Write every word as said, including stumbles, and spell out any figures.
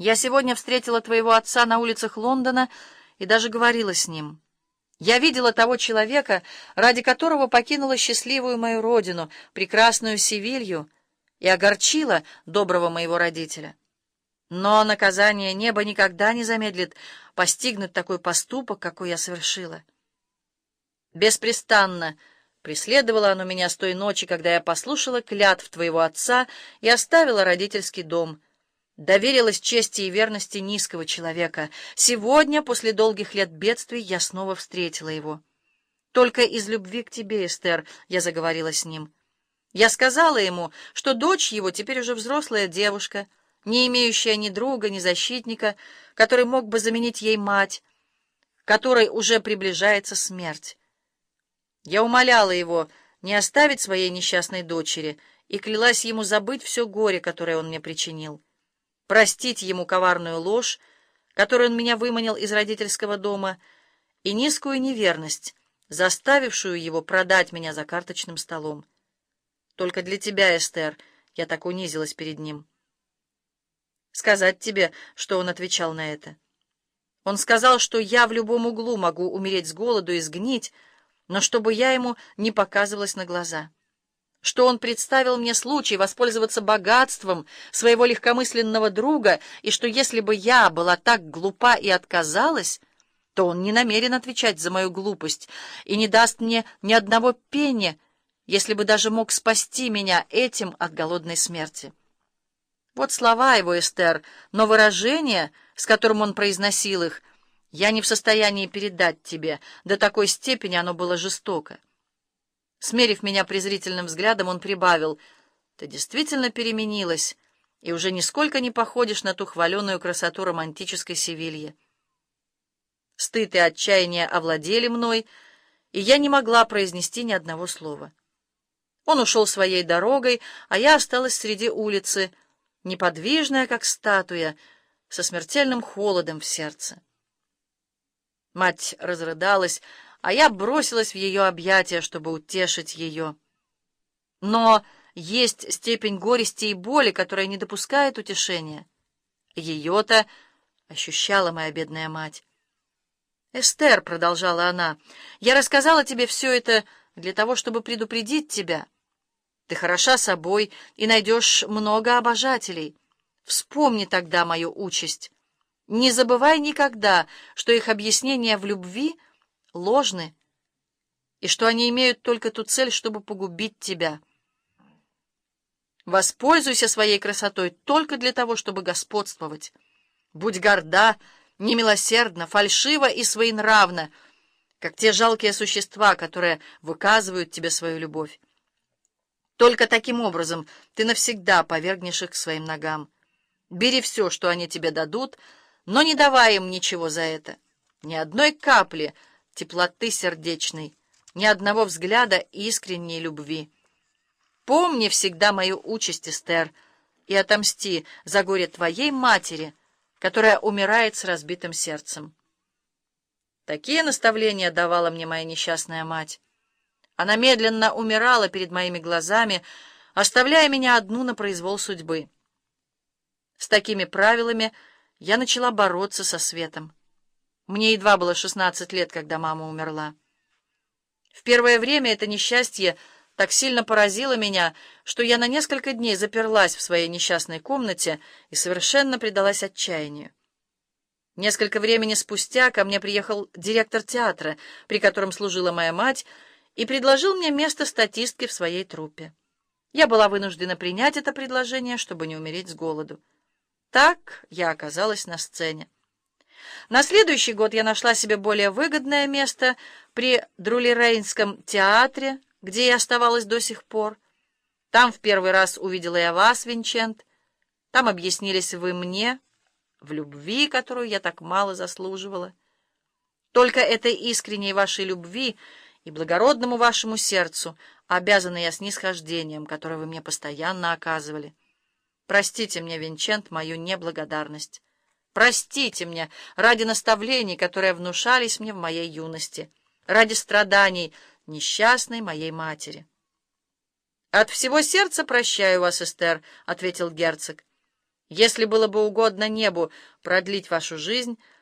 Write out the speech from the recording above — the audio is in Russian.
Я сегодня встретила твоего отца на улицах Лондона и даже говорила с ним. Я видела того человека, ради которого покинула счастливую мою родину, прекрасную Севилью, и огорчила доброго моего родителя. Но наказание неба никогда не замедлит постигнуть такой поступок, какой я совершила. Беспрестанно преследовало оно меня с той ночи, когда я послушала клятв твоего отца и оставила родительский дом. Доверилась чести и верности низкого человека. Сегодня, после долгих лет бедствий, я снова встретила его. Только из любви к тебе, Эстер, я заговорила с ним. Я сказала ему, что дочь его теперь уже взрослая девушка, не имеющая ни друга, ни защитника, который мог бы заменить ей мать, которой уже приближается смерть. Я умоляла его не оставить своей несчастной дочери и клялась ему забыть все горе, которое он мне причинил, простить ему коварную ложь, которую он меня выманил из родительского дома, и низкую неверность, заставившую его продать меня за карточным столом. Только для тебя, Эстер, я так унизилась перед ним. Сказать тебе, что он отвечал на это? Он сказал, что я в любом углу могу умереть с голоду и сгнить, но чтобы я ему не показывалась на глаза, что он представил мне случай воспользоваться богатством своего легкомысленного друга, и что если бы я была так глупа и отказалась, то он не намерен отвечать за мою глупость и не даст мне ни одного пенни, если бы даже мог спасти меня этим от голодной смерти. Вот слова его, Эстер, но выражение, с которым он произносил их, я не в состоянии передать тебе, до такой степени оно было жестоко. Смерив меня презрительным взглядом, он прибавил: «Ты действительно переменилась и уже нисколько не походишь на ту хваленую красоту романтической Севильи». Стыд и отчаяние овладели мной, и я не могла произнести ни одного слова. Он ушел своей дорогой, а я осталась среди улицы, неподвижная, как статуя, со смертельным холодом в сердце. Мать разрыдалась, а я бросилась в ее объятия, чтобы утешить ее. Но есть степень горести и боли, которая не допускает утешения. Ее-то ощущала моя бедная мать. «Эстер», — продолжала она, — «я рассказала тебе все это для того, чтобы предупредить тебя. Ты хороша собой и найдешь много обожателей. Вспомни тогда мою участь. Не забывай никогда, что их объяснения в любви ложны, и что они имеют только ту цель, чтобы погубить тебя. Воспользуйся своей красотой только для того, чтобы господствовать. Будь горда, немилосердна, фальшива и своенравна, как те жалкие существа, которые выказывают тебе свою любовь. Только таким образом ты навсегда повергнешь их к своим ногам. Бери все, что они тебе дадут, но не давай им ничего за это, ни одной капли теплоты сердечной, ни одного взгляда искренней любви. Помни всегда мою участь, Эстер, и отомсти за горе твоей матери, которая умирает с разбитым сердцем. Такие наставления давала мне моя несчастная мать. Она медленно умирала перед моими глазами, оставляя меня одну на произвол судьбы. С такими правилами я начала бороться со светом. Мне едва было шестнадцать лет, когда мама умерла. В первое время это несчастье так сильно поразило меня, что я на несколько дней заперлась в своей несчастной комнате и совершенно предалась отчаянию. Несколько времени спустя ко мне приехал директор театра, при котором служила моя мать, и предложил мне место статистки в своей труппе. Я была вынуждена принять это предложение, чтобы не умереть с голоду. Так я оказалась на сцене. На следующий год я нашла себе более выгодное место при Друли-Рейнском театре, где я оставалась до сих пор. Там в первый раз увидела я вас, Винчент. Там объяснились вы мне в любви, которую я так мало заслуживала. Только этой искренней вашей любви и благородному вашему сердцу обязана я снисхождением, которое вы мне постоянно оказывали. Простите мне, Винчент, мою неблагодарность. Простите мне ради наставлений, которые внушались мне в моей юности, ради страданий несчастной моей матери. — От всего сердца прощаю вас, Эстер, — ответил герцог. Если было бы угодно небу продлить вашу жизнь,